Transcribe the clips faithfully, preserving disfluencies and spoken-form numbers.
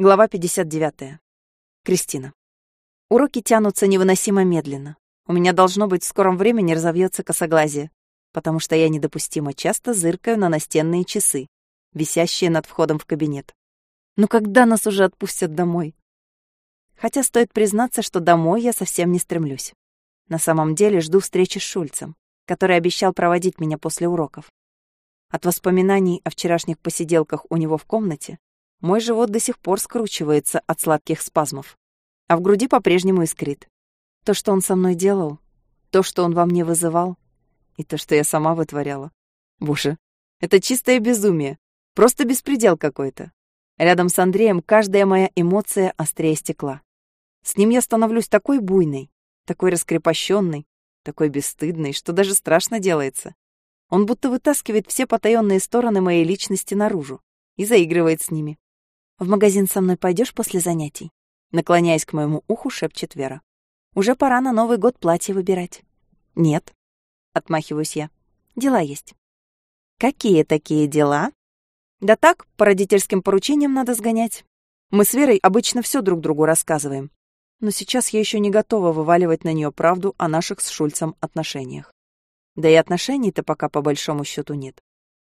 Глава пятьдесят девятая. Кристина. Уроки тянутся невыносимо медленно. У меня должно быть в скором времени разовьется косоглазие, потому что я недопустимо часто зыркаю на настенные часы, висящие над входом в кабинет. Ну когда нас уже отпустят домой? Хотя стоит признаться, что домой я совсем не стремлюсь. На самом деле жду встречи с Шульцем, который обещал проводить меня после уроков. От воспоминаний о вчерашних посиделках у него в комнате мой живот до сих пор скручивается от сладких спазмов, а в груди по-прежнему искрит. То, что он со мной делал, то, что он во мне вызывал, и то, что я сама вытворяла. Боже, это чистое безумие, просто беспредел какой-то. Рядом с Андреем каждая моя эмоция острее стекла. С ним я становлюсь такой буйной, такой раскрепощенной, такой бесстыдной, что даже страшно делается. Он будто вытаскивает все потаенные стороны моей личности наружу и заигрывает с ними. «В магазин со мной пойдешь после занятий?» Наклоняясь к моему уху, шепчет Вера. «Уже пора на Новый год платье выбирать». «Нет», — отмахиваюсь я. «Дела есть». «Какие такие дела?» «Да так, по родительским поручениям надо сгонять. Мы с Верой обычно все друг другу рассказываем. Но сейчас я еще не готова вываливать на нее правду о наших с Шульцем отношениях. Да и отношений-то пока по большому счету нет.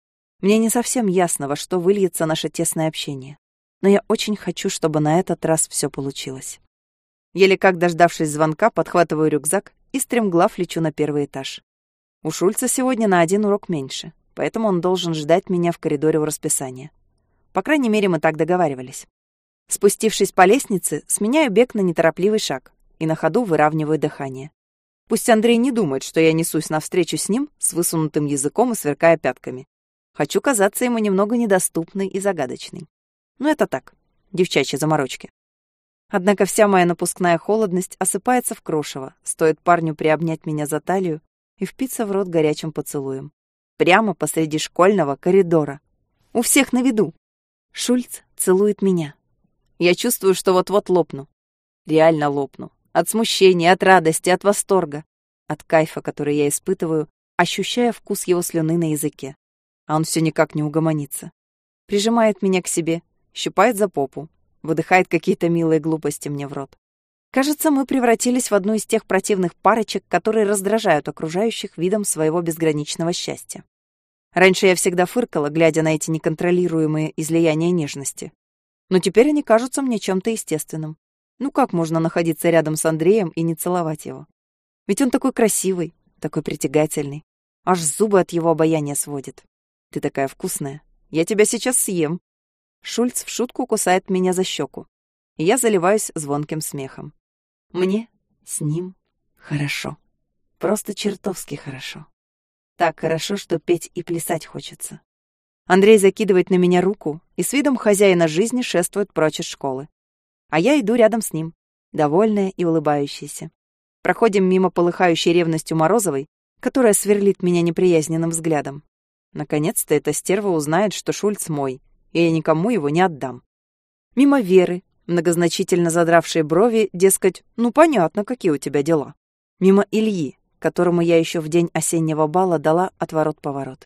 Мне не совсем ясно, во что выльется наше тесное общение. Но я очень хочу, чтобы на этот раз все получилось. Еле как дождавшись звонка, подхватываю рюкзак и стремглав лечу на первый этаж. У Шульца сегодня на один урок меньше, поэтому он должен ждать меня в коридоре у расписания. По крайней мере, мы так договаривались. Спустившись по лестнице, сменяю бег на неторопливый шаг и на ходу выравниваю дыхание. Пусть Андрей не думает, что я несусь навстречу с ним с высунутым языком и сверкая пятками. Хочу казаться ему немного недоступной и загадочной. Но это так, девчачьи заморочки. Однако вся моя напускная холодность осыпается в крошево, стоит парню приобнять меня за талию и впиться в рот горячим поцелуем. Прямо посреди школьного коридора. У всех на виду. Шульц целует меня. Я чувствую, что вот-вот лопну. Реально лопну. От смущения, от радости, от восторга. От кайфа, который я испытываю, ощущая вкус его слюны на языке. А он все никак не угомонится. Прижимает меня к себе, щипает за попу, выдыхает какие-то милые глупости мне в рот. Кажется, мы превратились в одну из тех противных парочек, которые раздражают окружающих видом своего безграничного счастья. Раньше я всегда фыркала, глядя на эти неконтролируемые излияния нежности. Но теперь они кажутся мне чем-то естественным. Ну как можно находиться рядом с Андреем и не целовать его? Ведь он такой красивый, такой притягательный. Аж зубы от его обаяния сводит. Ты такая вкусная. Я тебя сейчас съем. Шульц в шутку кусает меня за щеку, и я заливаюсь звонким смехом. Мне с ним хорошо. Просто чертовски хорошо. Так хорошо, что петь и плясать хочется. Андрей закидывает на меня руку и с видом хозяина жизни шествует прочь из школы. А я иду рядом с ним, довольная и улыбающаяся. Проходим мимо полыхающей ревностью Морозовой, которая сверлит меня неприязненным взглядом. Наконец-то эта стерва узнает, что Шульц мой, и я никому его не отдам. Мимо Веры, многозначительно задравшей брови, дескать, ну понятно, какие у тебя дела. Мимо Ильи, которому я еще в день осеннего бала дала отворот-поворот.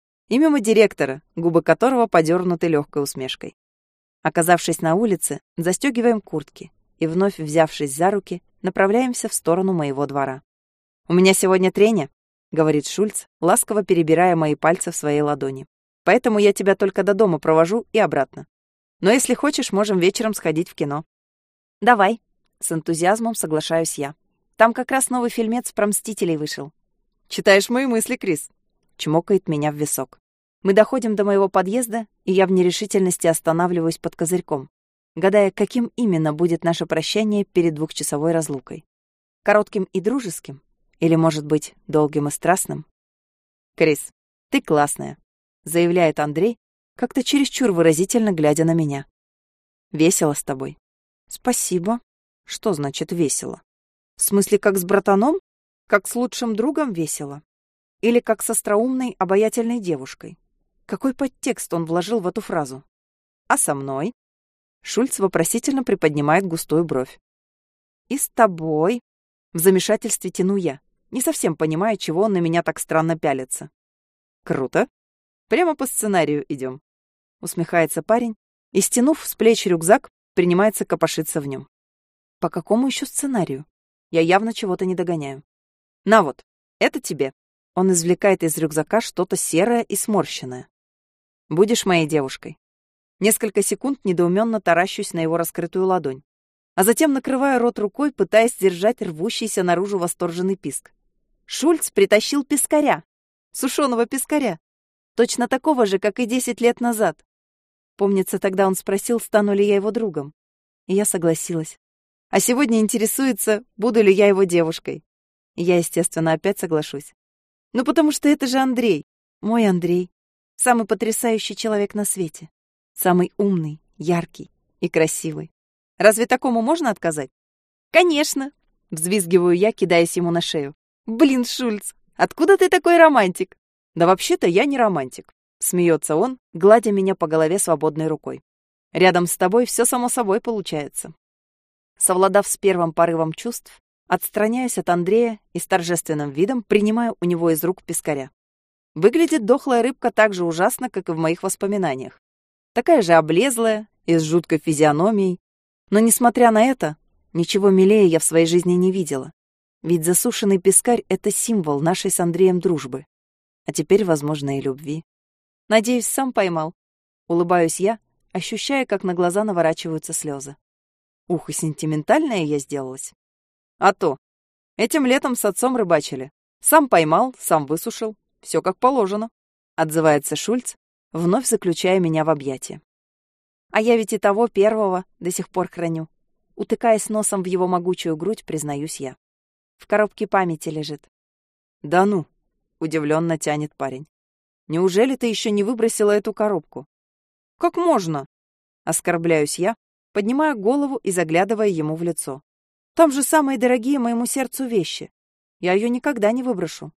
И мимо директора, губы которого подернуты легкой усмешкой. Оказавшись на улице, застегиваем куртки и, вновь взявшись за руки, направляемся в сторону моего двора. «У меня сегодня треня», — говорит Шульц, ласково перебирая мои пальцы в своей ладони. «Поэтому я тебя только до дома провожу и обратно. Но если хочешь, можем вечером сходить в кино». «Давай», — с энтузиазмом соглашаюсь я. «Там как раз новый фильмец про Мстителей вышел». «Читаешь мои мысли, Крис», — чмокает меня в висок. Мы доходим до моего подъезда, и я в нерешительности останавливаюсь под козырьком, гадая, каким именно будет наше прощание перед двухчасовой разлукой. Коротким и дружеским? Или, может быть, долгим и страстным? «Крис, ты классная», — заявляет Андрей, как-то чересчур выразительно глядя на меня. «Весело с тобой». «Спасибо». «Что значит весело? В смысле, как с братаном? Как с лучшим другом весело? Или как с остроумной, обаятельной девушкой? Какой подтекст он вложил в эту фразу? А со мной?» Шульц вопросительно приподнимает густую бровь. «И с тобой?» В замешательстве тяну я, не совсем понимая, чего он на меня так странно пялится. «Круто. Прямо по сценарию идем», — усмехается парень и, стянув с плеч рюкзак, принимается копошиться в нем. По какому еще сценарию? Я явно чего-то не догоняю. На вот, это тебе. Он извлекает из рюкзака что-то серое и сморщенное. Будешь моей девушкой. Несколько секунд недоуменно таращусь на его раскрытую ладонь, а затем накрываю рот рукой, пытаясь сдержать рвущийся наружу восторженный писк. Шульц притащил пескаря. Сушеного пескаря. Точно такого же, как и десять лет назад. Помнится, тогда он спросил, стану ли я его другом. И я согласилась. А сегодня интересуется, буду ли я его девушкой. И я, естественно, опять соглашусь. Ну, потому что это же Андрей. Мой Андрей. Самый потрясающий человек на свете. Самый умный, яркий и красивый. Разве такому можно отказать? Конечно, взвизгиваю я, кидаясь ему на шею. Блин, Шульц, откуда ты такой романтик? Да вообще-то я не романтик. Смеется он, гладя меня по голове свободной рукой. Рядом с тобой все само собой получается. Совладав с первым порывом чувств, отстраняюсь от Андрея и с торжественным видом принимаю у него из рук пескаря. Выглядит дохлая рыбка так же ужасно, как и в моих воспоминаниях. Такая же облезлая и с жуткой физиономией. Но, несмотря на это, ничего милее я в своей жизни не видела. Ведь засушенный пескарь — это символ нашей с Андреем дружбы. А теперь, возможно, и любви. Надеюсь, сам поймал. Улыбаюсь я, ощущая, как на глаза наворачиваются слезы. Ух, и сентиментальная я сделалась. А то. Этим летом с отцом рыбачили. Сам поймал, сам высушил. Все как положено. Отзывается Шульц, вновь заключая меня в объятия. А я ведь и того первого до сих пор храню. Утыкаясь носом в его могучую грудь, признаюсь я. В коробке памяти лежит. Да ну, удивленно тянет парень. Неужели ты еще не выбросила эту коробку? Как можно? Оскорбляюсь я, поднимая голову и заглядывая ему в лицо. Там же самые дорогие моему сердцу вещи. Я ее никогда не выброшу.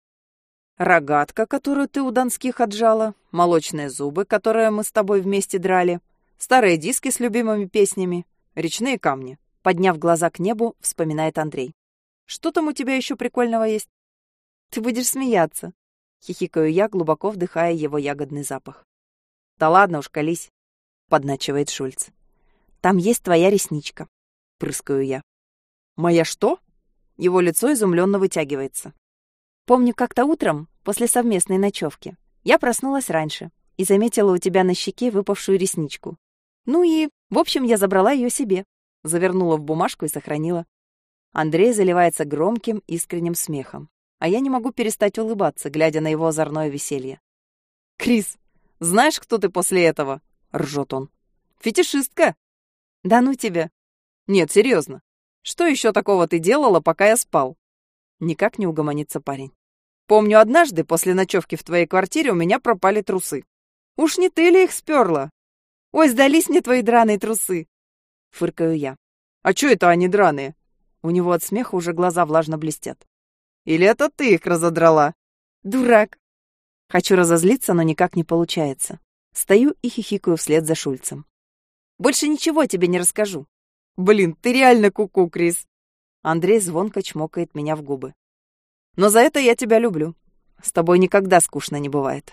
Рогатка, которую ты у донских отжала, молочные зубы, которые мы с тобой вместе драли, старые диски с любимыми песнями, речные камни. Подняв глаза к небу, вспоминает Андрей. Что там у тебя еще прикольного есть? Ты будешь смеяться. Хихикаю я, глубоко вдыхая его ягодный запах. Да ладно уж, колись, подначивает Шульц. Там есть твоя ресничка. Прыскаю я. Моя что? Его лицо изумленно вытягивается. Помню, как-то утром, после совместной ночевки, я проснулась раньше и заметила у тебя на щеке выпавшую ресничку. Ну и, в общем, я забрала ее себе, завернула в бумажку и сохранила. Андрей заливается громким, искренним смехом, а я не могу перестать улыбаться, глядя на его озорное веселье. «Крис, знаешь, кто ты после этого?» — ржет он. «Фетишистка!» «Да ну тебя!» «Нет, серьезно. Что еще такого ты делала, пока я спал?» Никак не угомонится парень. «Помню, однажды после ночевки в твоей квартире у меня пропали трусы. Уж не ты ли их сперла? Ой, сдались мне твои драные трусы!» Фыркаю я. «А чё это они драные?» У него от смеха уже глаза влажно блестят. «Или это ты их разодрала?» «Дурак!» Хочу разозлиться, но никак не получается. Стою и хихикаю вслед за Шульцем. «Больше ничего тебе не расскажу». «Блин, ты реально ку-ку, Крис!» Андрей звонко чмокает меня в губы. «Но за это я тебя люблю. С тобой никогда скучно не бывает».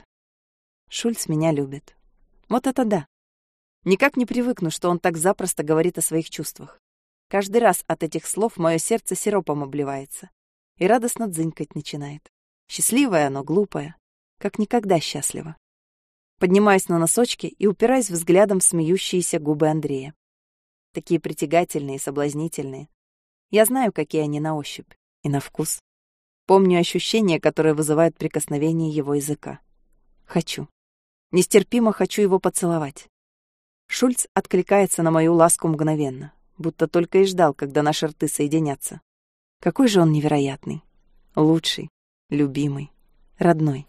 Шульц меня любит. Вот это да. Никак не привыкну, что он так запросто говорит о своих чувствах. Каждый раз от этих слов мое сердце сиропом обливается и радостно дзынькать начинает. Счастливое оно, глупое, как никогда счастливо. Поднимаюсь на носочки и упираюсь взглядом в смеющиеся губы Андрея. Такие притягательные и соблазнительные. Я знаю, какие они на ощупь и на вкус. Помню ощущения, которые вызывают прикосновение его языка. Хочу. Нестерпимо хочу его поцеловать. Шульц откликается на мою ласку мгновенно, будто только и ждал, когда наши рты соединятся. Какой же он невероятный. Лучший, любимый, родной.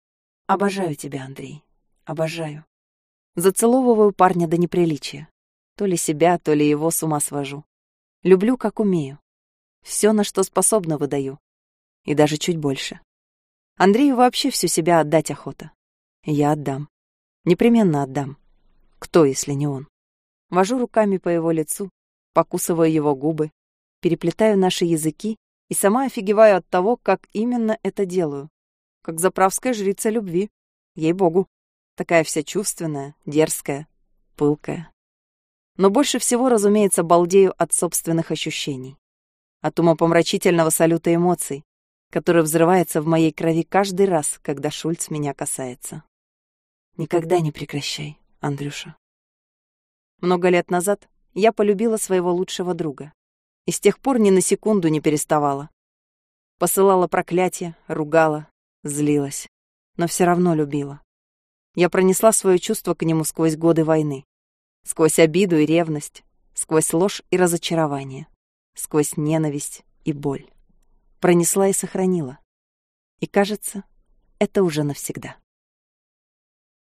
Обожаю тебя, Андрей. Обожаю. Зацеловываю парня до неприличия. То ли себя, то ли его с ума свожу. Люблю, как умею. Все, на что способна, выдаю. И даже чуть больше. Андрею вообще всю себя отдать охота. Я отдам. Непременно отдам. Кто, если не он? Вожу руками по его лицу, покусываю его губы, переплетаю наши языки и сама офигеваю от того, как именно это делаю. Как заправская жрица любви. Ей-богу. Такая вся чувственная, дерзкая, пылкая. Но больше всего, разумеется, балдею от собственных ощущений. От умопомрачительного салюта эмоций, который взрывается в моей крови каждый раз, когда Шульц меня касается. Никогда не прекращай, Андрюша. Много лет назад я полюбила своего лучшего друга. И с тех пор ни на секунду не переставала. Посылала проклятия, ругала, злилась. Но все равно любила. Я пронесла свое чувство к нему сквозь годы войны. Сквозь обиду и ревность. Сквозь ложь и разочарование. Сквозь ненависть и боль. Пронесла и сохранила. И кажется, это уже навсегда.